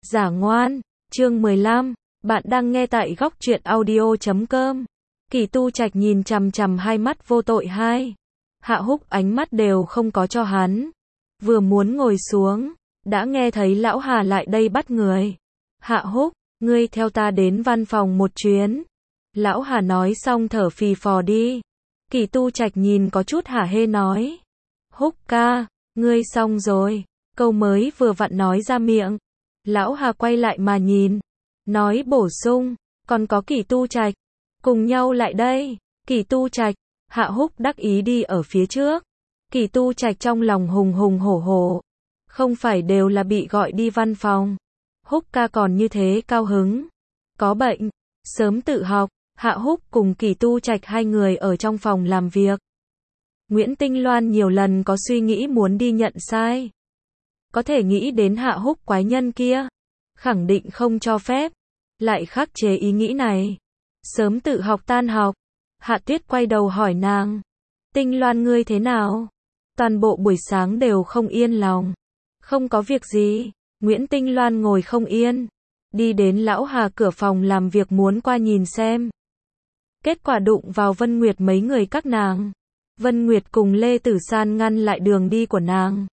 Giả ngoan, chương 15, bạn đang nghe tại góc truyện audio.com. Kỳ Tu Trạch nhìn chằm chằm hai mắt vô tội hai. Hạ Húc ánh mắt đều không có cho hắn. Vừa muốn ngồi xuống, đã nghe thấy lão Hà lại đây bắt người. Hạ Húc, ngươi theo ta đến văn phòng một chuyến. Lão Hà nói xong thở phì phò đi. Kỳ Tu Trạch nhìn có chút hả hê nói. Húc ca, ngươi xong rồi. Câu mới vừa vặn nói ra miệng. Lão Hà quay lại mà nhìn. Nói bổ sung, còn có Kỳ Tu Trạch. Cùng nhau lại đây. Kỳ Tu Trạch. Hạ Húc đắc ý đi ở phía trước. Kỳ Tu Trạch trong lòng hùng hùng hổ hổ. Không phải đều là bị gọi đi văn phòng. Húc ca còn như thế cao hứng. Có bệnh. Sớm tự học. Hạ Húc cùng Kỳ Tu Trạch hai người ở trong phòng làm việc. Nguyễn Tinh Loan nhiều lần có suy nghĩ muốn đi nhận sai. Có thể nghĩ đến Hạ Húc quái nhân kia. Khẳng định không cho phép. Lại khắc chế ý nghĩ này. Sớm tự học tan học. Hạ Tuyết quay đầu hỏi nàng. Tinh Loan ngươi thế nào? Toàn bộ buổi sáng đều không yên lòng. Không có việc gì. Nguyễn Tinh Loan ngồi không yên. Đi đến lão Hà cửa phòng làm việc muốn qua nhìn xem. Kết quả đụng vào Vân Nguyệt mấy người các nàng. Vân Nguyệt cùng Lê Tử San ngăn lại đường đi của nàng.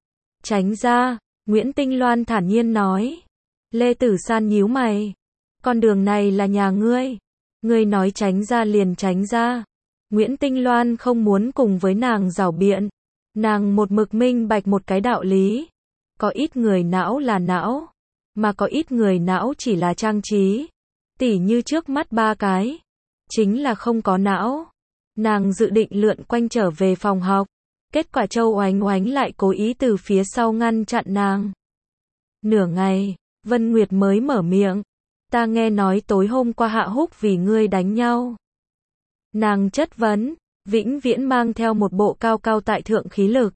Tránh ra, Nguyễn Tinh Loan thản nhiên nói. Lê Tử San nhíu mày. Con đường này là nhà ngươi. Ngươi nói tránh ra liền tránh ra. Nguyễn Tinh Loan không muốn cùng với nàng giảo biện. Nàng một mực minh bạch một cái đạo lý. Có ít người não là não. Mà có ít người não chỉ là trang trí. Tỉ như trước mắt ba cái. Chính là không có não. Nàng dự định lượn quanh trở về phòng học. Kết quả Châu Oánh Oánh lại cố ý từ phía sau ngăn chặn nàng. Nửa ngày, Vân Nguyệt mới mở miệng. Ta nghe nói tối hôm qua Hạ Húc vì ngươi đánh nhau. Nàng chất vấn, vĩnh viễn mang theo một bộ cao cao tại thượng khí lực.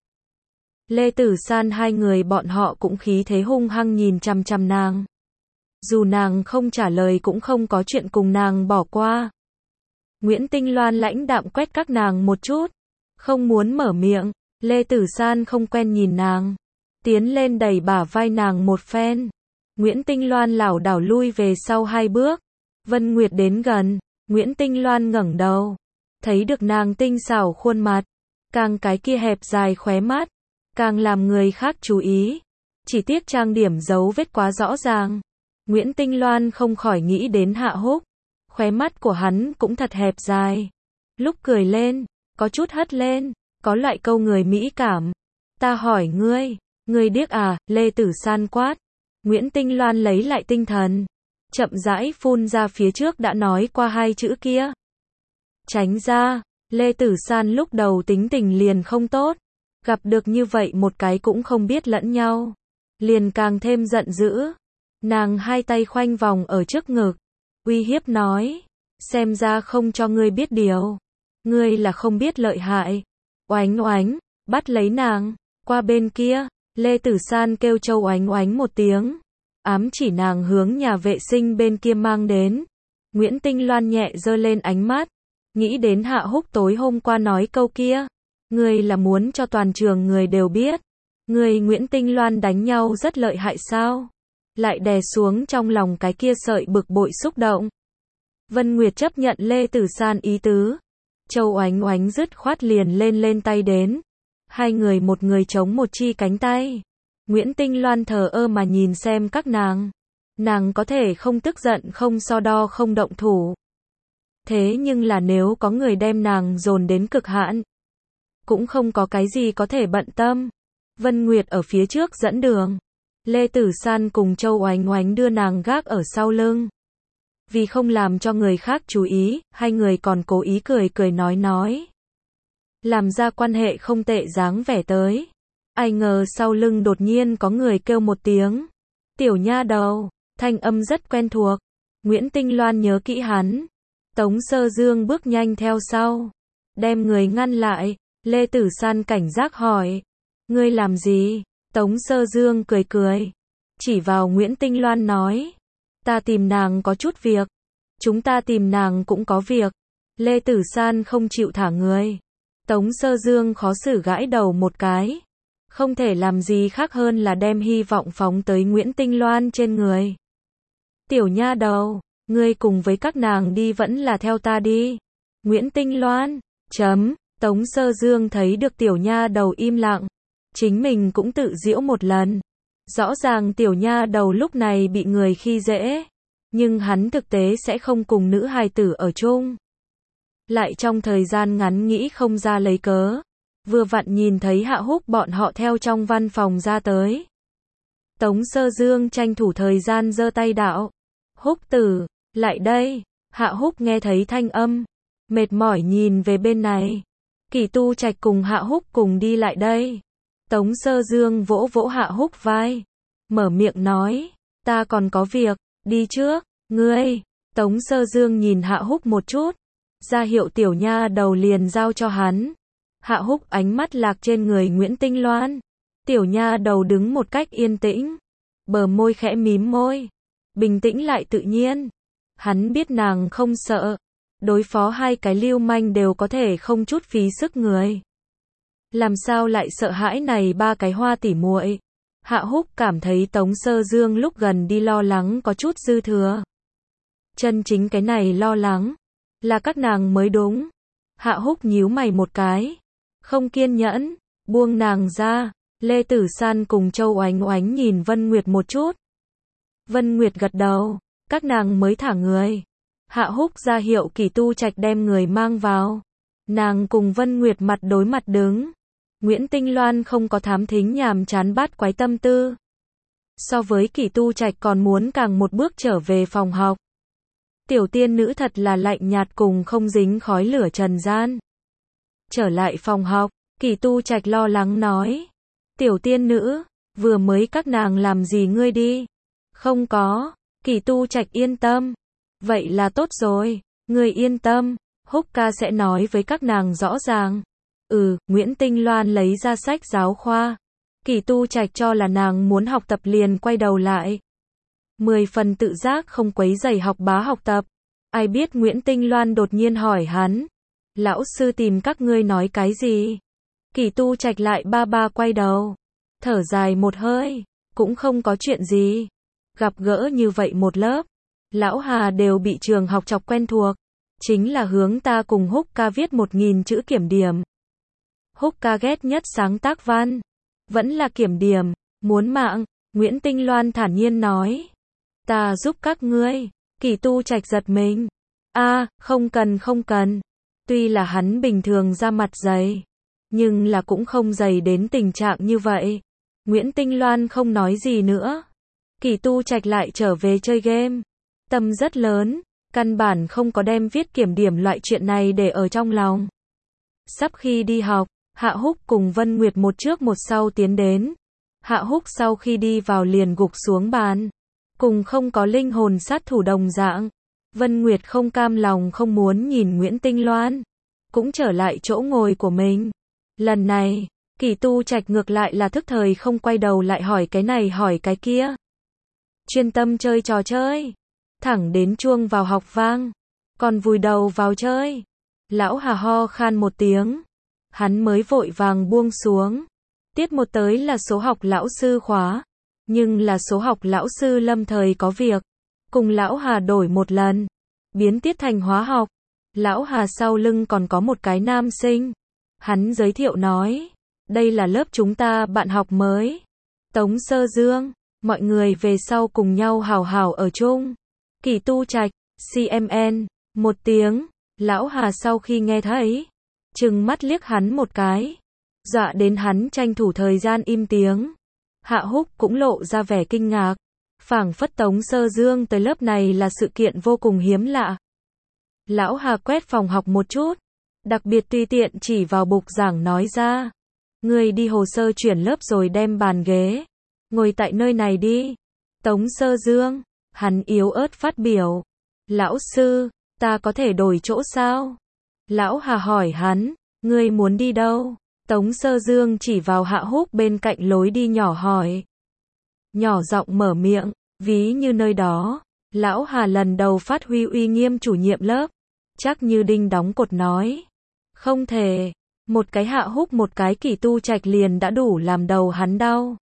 Lê Tử San hai người bọn họ cũng khí thế hung hăng nhìn chằm chằm nàng. Dù nàng không trả lời cũng không có chuyện cùng nàng bỏ qua. Nguyễn Tinh Loan lãnh đạm quét các nàng một chút. Không muốn mở miệng. Lê Tử San không quen nhìn nàng. Tiến lên đẩy bả vai nàng một phen. Nguyễn Tinh Loan lảo đảo lui về sau hai bước. Vân Nguyệt đến gần. Nguyễn Tinh Loan ngẩng đầu. Thấy được nàng tinh xảo khuôn mặt. Càng cái kia hẹp dài khóe mắt. Càng làm người khác chú ý. Chỉ tiếc trang điểm dấu vết quá rõ ràng. Nguyễn Tinh Loan không khỏi nghĩ đến Hạ Húc. Khóe mắt của hắn cũng thật hẹp dài. Lúc cười lên, có chút hất lên, có loại câu người mỹ cảm. Ta hỏi ngươi, ngươi điếc à? Lê Tử San quát. Nguyễn Tinh Loan lấy lại tinh thần. Chậm rãi phun ra phía trước đã nói qua hai chữ kia. Tránh ra, Lê Tử San lúc đầu tính tình liền không tốt. Gặp được như vậy một cái cũng không biết lẫn nhau. Liền càng thêm giận dữ. Nàng hai tay khoanh vòng ở trước ngực. Uy hiếp nói. Xem ra không cho ngươi biết điều. Ngươi là không biết lợi hại. Oánh Oánh, bắt lấy nàng. Qua bên kia, Lê Tử San kêu Châu Oánh Oánh một tiếng. Ám chỉ nàng hướng nhà vệ sinh bên kia mang đến. Nguyễn Tinh Loan nhẹ giơ lên ánh mắt. Nghĩ đến Hạ Húc tối hôm qua nói câu kia. Ngươi là muốn cho toàn trường người đều biết. Ngươi Nguyễn Tinh Loan đánh nhau rất lợi hại sao? Lại đè xuống trong lòng cái kia sợi bực bội xúc động. Vân Nguyệt chấp nhận Lê Tử San ý tứ. Châu Oánh Oánh dứt khoát liền lên tay đến. Hai người một người chống một chi cánh tay. Nguyễn Tinh Loan thờ ơ mà nhìn xem các nàng. Nàng có thể không tức giận không so đo không động thủ. Thế nhưng là nếu có người đem nàng dồn đến cực hạn. Cũng không có cái gì có thể bận tâm. Vân Nguyệt ở phía trước dẫn đường. Lê Tử San cùng Châu Oánh Oánh đưa nàng gác ở sau lưng. Vì không làm cho người khác chú ý, hai người còn cố ý cười nói. Làm ra quan hệ không tệ dáng vẻ tới. Ai ngờ sau lưng đột nhiên có người kêu một tiếng. Tiểu nha đầu, thanh âm rất quen thuộc. Nguyễn Tinh Loan nhớ kỹ hắn. Tống Sơ Dương bước nhanh theo sau. Đem người ngăn lại. Lê Tử San cảnh giác hỏi. Ngươi làm gì? Tống Sơ Dương cười. Chỉ vào Nguyễn Tinh Loan nói. Ta tìm nàng có chút việc. Chúng ta tìm nàng cũng có việc. Lê Tử San không chịu thả người. Tống Sơ Dương khó xử gãi đầu một cái. không thể làm gì khác hơn là đem hy vọng phóng tới Nguyễn Tinh Loan trên người. Tiểu nha đầu, ngươi cùng với các nàng đi vẫn là theo ta đi. Nguyễn Tinh Loan, Tống Sơ Dương thấy được tiểu nha đầu im lặng. Chính mình cũng tự giễu một lần. Rõ ràng tiểu nha đầu lúc này bị người khi dễ. Nhưng hắn thực tế sẽ không cùng nữ hài tử ở chung. Lại trong thời gian ngắn nghĩ không ra lấy cớ. Vừa vặn nhìn thấy Hạ Húc bọn họ theo trong văn phòng ra tới. Tống Sơ Dương tranh thủ thời gian giơ tay đạo. Húc tử, lại đây. Hạ Húc nghe thấy thanh âm. Mệt mỏi nhìn về bên này. Kỷ Tu Trạch cùng Hạ Húc cùng đi lại đây. Tống Sơ Dương vỗ vỗ Hạ Húc vai. Mở miệng nói. Ta còn có việc, đi trước, ngươi. Tống Sơ Dương nhìn Hạ Húc một chút. Ra hiệu tiểu nha đầu liền giao cho hắn. Hạ Húc ánh mắt lạc trên người Nguyễn Tinh Loan. Tiểu nha đầu đứng một cách yên tĩnh. Bờ môi khẽ mím môi. Bình tĩnh lại tự nhiên. Hắn biết nàng không sợ. Đối phó hai cái lưu manh đều có thể không chút phí sức người. Làm sao lại sợ hãi này ba cái hoa tỉ muội. Hạ Húc cảm thấy Tống Sơ Dương lúc gần đi lo lắng có chút dư thừa. Chân chính cái này lo lắng là các nàng mới đúng. Hạ Húc nhíu mày một cái. Không kiên nhẫn, buông nàng ra. Lê Tử San cùng Châu Oánh Oánh nhìn Vân Nguyệt một chút. Vân Nguyệt gật đầu, các nàng mới thả người. Hạ Húc ra hiệu Kỷ Tu Trạch đem người mang vào. Nàng cùng Vân Nguyệt mặt đối mặt đứng. Nguyễn Tinh Loan không có thám thính nhàm chán bát quái tâm tư. So với Kỷ Tu Trạch còn muốn càng một bước trở về phòng học. Tiểu tiên nữ thật là lạnh nhạt cùng không dính khói lửa trần gian. Trở lại phòng học, Kỷ Tu Trạch lo lắng nói. Tiểu tiên nữ, vừa mới các nàng làm gì ngươi đi? Không có, Kỷ Tu Trạch yên tâm. Vậy là tốt rồi, ngươi yên tâm, Húc ca sẽ nói với các nàng rõ ràng. Nguyễn Tinh Loan lấy ra sách giáo khoa. Kỷ Tu Trạch cho là nàng muốn học tập liền quay đầu lại. 10 phần tự giác không quấy rầy học bá học tập. Ai biết Nguyễn Tinh Loan đột nhiên hỏi hắn. Lão sư tìm các ngươi nói cái gì? Kỷ Tu Trạch lại ba ba quay đầu. Thở dài một hơi. Cũng không có chuyện gì. Gặp gỡ như vậy một lớp. Lão Hà đều bị trường học chọc quen thuộc. Chính là hướng ta cùng Húc ca viết 1000 chữ kiểm điểm. Húc ca ghét nhất sáng tác văn. Vẫn là kiểm điểm. Muốn mạng. Nguyễn Tinh Loan thản nhiên nói. Ta giúp các ngươi. Kỷ Tu Trạch giật mình. Không cần. Tuy là hắn bình thường ra mặt dày. Nhưng là cũng không dày đến tình trạng như vậy. Nguyễn Tinh Loan không nói gì nữa. Kỷ Tu Trạch lại trở về chơi game. Tâm rất lớn. Căn bản không có đem viết kiểm điểm loại chuyện này để ở trong lòng. Sắp khi đi học, Hạ Húc cùng Vân Nguyệt một trước một sau tiến đến. Hạ Húc sau khi đi vào liền gục xuống bàn. Cùng không có linh hồn sát thủ đồng dạng. Vân Nguyệt không cam lòng không muốn nhìn Nguyễn Tinh Loan. Cũng trở lại chỗ ngồi của mình. Lần này, Kỷ Tu Trạch ngược lại là thức thời không quay đầu lại hỏi cái này hỏi cái kia. Chuyên tâm chơi trò chơi. Thẳng đến chuông vào học vang. Còn vùi đầu vào chơi. Lão Hà ho khan một tiếng. Hắn mới vội vàng buông xuống. Tiết một tới là số học lão sư khóa. Nhưng là số học lão sư lâm thời có việc. Cùng Lão Hà đổi một lần. Biến tiết thành hóa học. Lão Hà sau lưng còn có một cái nam sinh. Hắn giới thiệu nói. Đây là lớp chúng ta bạn học mới. Tống Sơ Dương. Mọi người về sau cùng nhau hào hào ở chung. Kỷ Tu Trạch. CMN. Một tiếng. Lão Hà sau khi nghe thấy. Trừng mắt liếc hắn một cái. Dọa đến hắn tranh thủ thời gian im tiếng. Hạ Húc cũng lộ ra vẻ kinh ngạc. Phảng phất Tống Sơ Dương tới lớp này là sự kiện vô cùng hiếm lạ. Lão Hà quét phòng học một chút. Đặc biệt tùy tiện chỉ vào bục giảng nói ra. Người đi hồ sơ chuyển lớp rồi đem bàn ghế. Ngồi tại nơi này đi. Tống Sơ Dương. Hắn yếu ớt phát biểu. Lão sư, ta có thể đổi chỗ sao? Lão Hà hỏi hắn. Ngươi muốn đi đâu? Tống Sơ Dương chỉ vào Hạ Húc bên cạnh lối đi nhỏ hỏi. Nhỏ giọng mở miệng, ví như nơi đó. Lão Hà lần đầu phát huy uy nghiêm chủ nhiệm lớp. Chắc như đinh đóng cột nói. Không thể. Một cái Hạ Húc một cái Kỷ Tu Trạch liền đã đủ làm đầu hắn đau.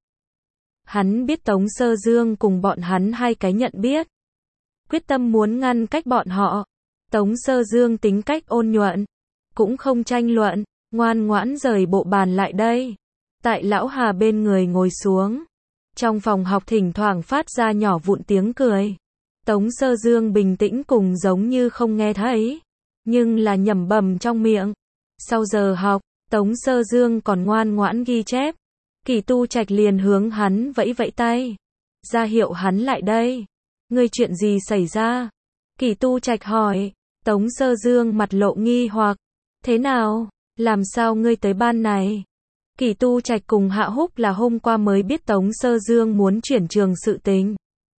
Hắn biết Tống Sơ Dương cùng bọn hắn hai cái nhận biết. Quyết tâm muốn ngăn cách bọn họ. Tống Sơ Dương tính cách ôn nhuận. Cũng không tranh luận, ngoan ngoãn rời bộ bàn lại đây. Tại lão Hà bên người ngồi xuống. Trong phòng học thỉnh thoảng phát ra nhỏ vụn tiếng cười. Tống Sơ Dương bình tĩnh cùng giống như không nghe thấy. Nhưng là nhẩm bẩm trong miệng. Sau giờ học, Tống Sơ Dương còn ngoan ngoãn ghi chép. Kỷ Tu Trạch liền hướng hắn vẫy vẫy tay. Ra hiệu hắn lại đây. Ngươi chuyện gì xảy ra? Kỷ Tu Trạch hỏi. Tống Sơ Dương mặt lộ nghi hoặc. Thế nào? Làm sao ngươi tới ban này? Kỷ Tu Trạch cùng Hạ Húc là hôm qua mới biết Tống Sơ Dương muốn chuyển trường sự tình.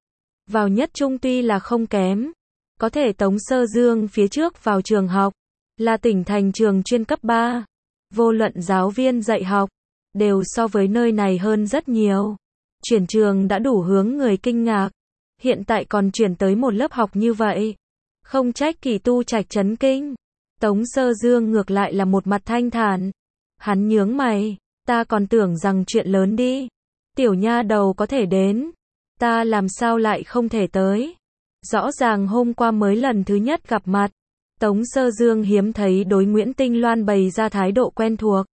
Vào nhất trung tuy là không kém. Có thể Tống Sơ Dương phía trước vào trường học. Là tỉnh thành trường chuyên cấp 3. Vô luận giáo viên dạy học. Đều so với nơi này hơn rất nhiều. Chuyển trường đã đủ hướng người kinh ngạc. Hiện tại còn chuyển tới một lớp học như vậy. Không trách Kỷ Tu Trạch chấn kinh. Tống Sơ Dương ngược lại là một mặt thanh thản. Hắn nhướng mày. Ta còn tưởng rằng chuyện lớn đi. Tiểu nha đầu có thể đến. Ta làm sao lại không thể tới. Rõ ràng hôm qua mới lần thứ nhất gặp mặt. Tống Sơ Dương hiếm thấy đối Nguyễn Tinh Loan bày ra thái độ quen thuộc.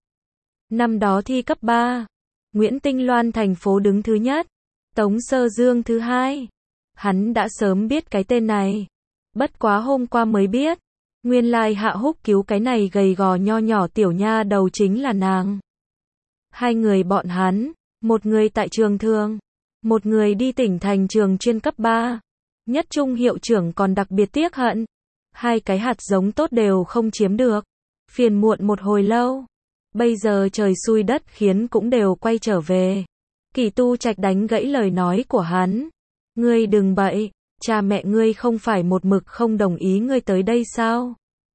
Năm đó thi cấp 3. Nguyễn Tinh Loan thành phố đứng thứ nhất. Tống Sơ Dương thứ hai. Hắn đã sớm biết cái tên này. Bất quá hôm qua mới biết. Nguyên lai Hạ Húc cứu cái này gầy gò nho nhỏ tiểu nha đầu chính là nàng. Hai người bọn hắn. Một người tại trường thường. Một người đi tỉnh thành trường chuyên cấp 3. Nhất trung hiệu trưởng còn đặc biệt tiếc hận. Hai cái hạt giống tốt đều không chiếm được. Phiền muộn một hồi lâu. Bây giờ trời xui đất khiến cũng đều quay trở về. Kỷ Tu Trạch đánh gãy lời nói của hắn. Ngươi đừng bậy, cha mẹ ngươi không phải một mực không đồng ý ngươi tới đây sao?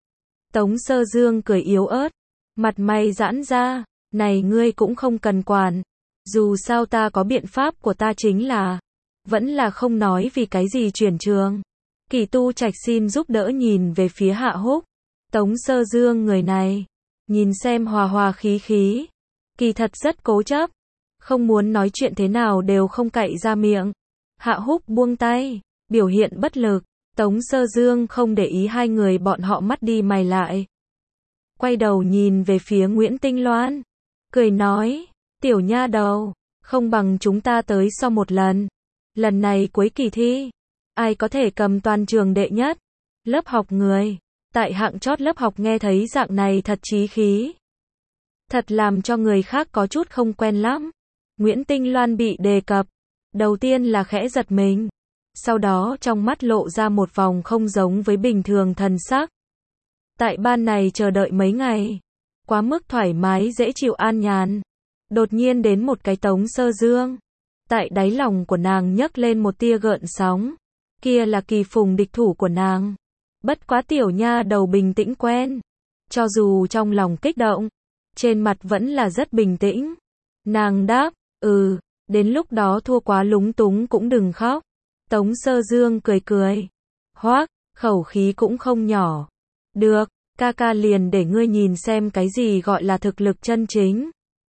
Tống Sơ Dương cười yếu ớt. Mặt mày giãn ra. Này ngươi cũng không cần quản. Dù sao ta có biện pháp của ta chính là. Vẫn là không nói vì cái gì chuyển trường. Kỷ Tu Trạch xin giúp đỡ nhìn về phía Hạ Húc. Tống Sơ Dương người này. Nhìn xem hòa hòa khí khí. Kỳ thật rất cố chấp. Không muốn nói chuyện thế nào đều không cậy ra miệng. Hạ Húc buông tay. Biểu hiện bất lực. Tống Sơ Dương không để ý hai người bọn họ mắt đi mày lại. Quay đầu nhìn về phía Nguyễn Tinh Loan. Cười nói. Tiểu nha đầu. Không bằng chúng ta tới so một lần. Lần này cuối kỳ thi. Ai có thể cầm toàn trường đệ nhất. Lớp học người. Tại hạng chót lớp học nghe thấy dạng này thật chí khí. Thật làm cho người khác có chút không quen lắm. Nguyễn Tinh Loan bị đề cập. Đầu tiên là khẽ giật mình. Sau đó trong mắt lộ ra một vòng không giống với bình thường thần sắc. Tại ban này chờ đợi mấy ngày. Quá mức thoải mái dễ chịu an nhàn. Đột nhiên đến một cái Tống Sơ Dương. Tại đáy lòng của nàng nhấc lên một tia gợn sóng. Kia là Kỳ Phùng địch thủ của nàng. Bất quá tiểu nha đầu bình tĩnh quen. Cho dù trong lòng kích động. Trên mặt vẫn là rất bình tĩnh. Nàng đáp, đến lúc đó thua quá lúng túng cũng đừng khóc. Tống Sơ Dương cười cười. Hoác, khẩu khí cũng không nhỏ. Được, ca ca liền để ngươi nhìn xem cái gì gọi là thực lực chân chính.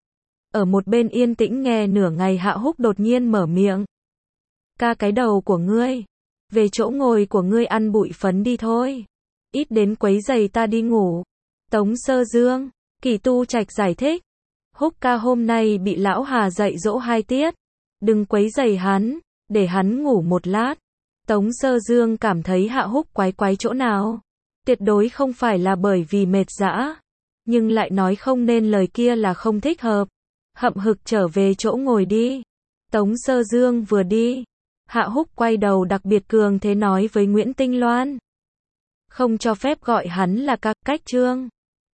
Ở một bên yên tĩnh nghe nửa ngày Hạ Húc đột nhiên mở miệng. Ca cái đầu của ngươi. Về chỗ ngồi của ngươi ăn bụi phấn đi thôi. Ít đến quấy giày ta đi ngủ. Tống Sơ Dương. Kỷ Tu Trạch giải thích. Húc ca hôm nay bị lão Hà dạy dỗ 2 tiết. Đừng quấy giày hắn. Để hắn ngủ một lát. Tống Sơ Dương cảm thấy Hạ Húc quái quái chỗ nào. Tuyệt đối không phải là bởi vì mệt dã. Nhưng lại nói không nên lời kia là không thích hợp. Hậm hực trở về chỗ ngồi đi. Tống Sơ Dương vừa đi. Hạ Húc quay đầu đặc biệt cường thế nói với Nguyễn Tinh Loan. Không cho phép gọi hắn là ca cách trương.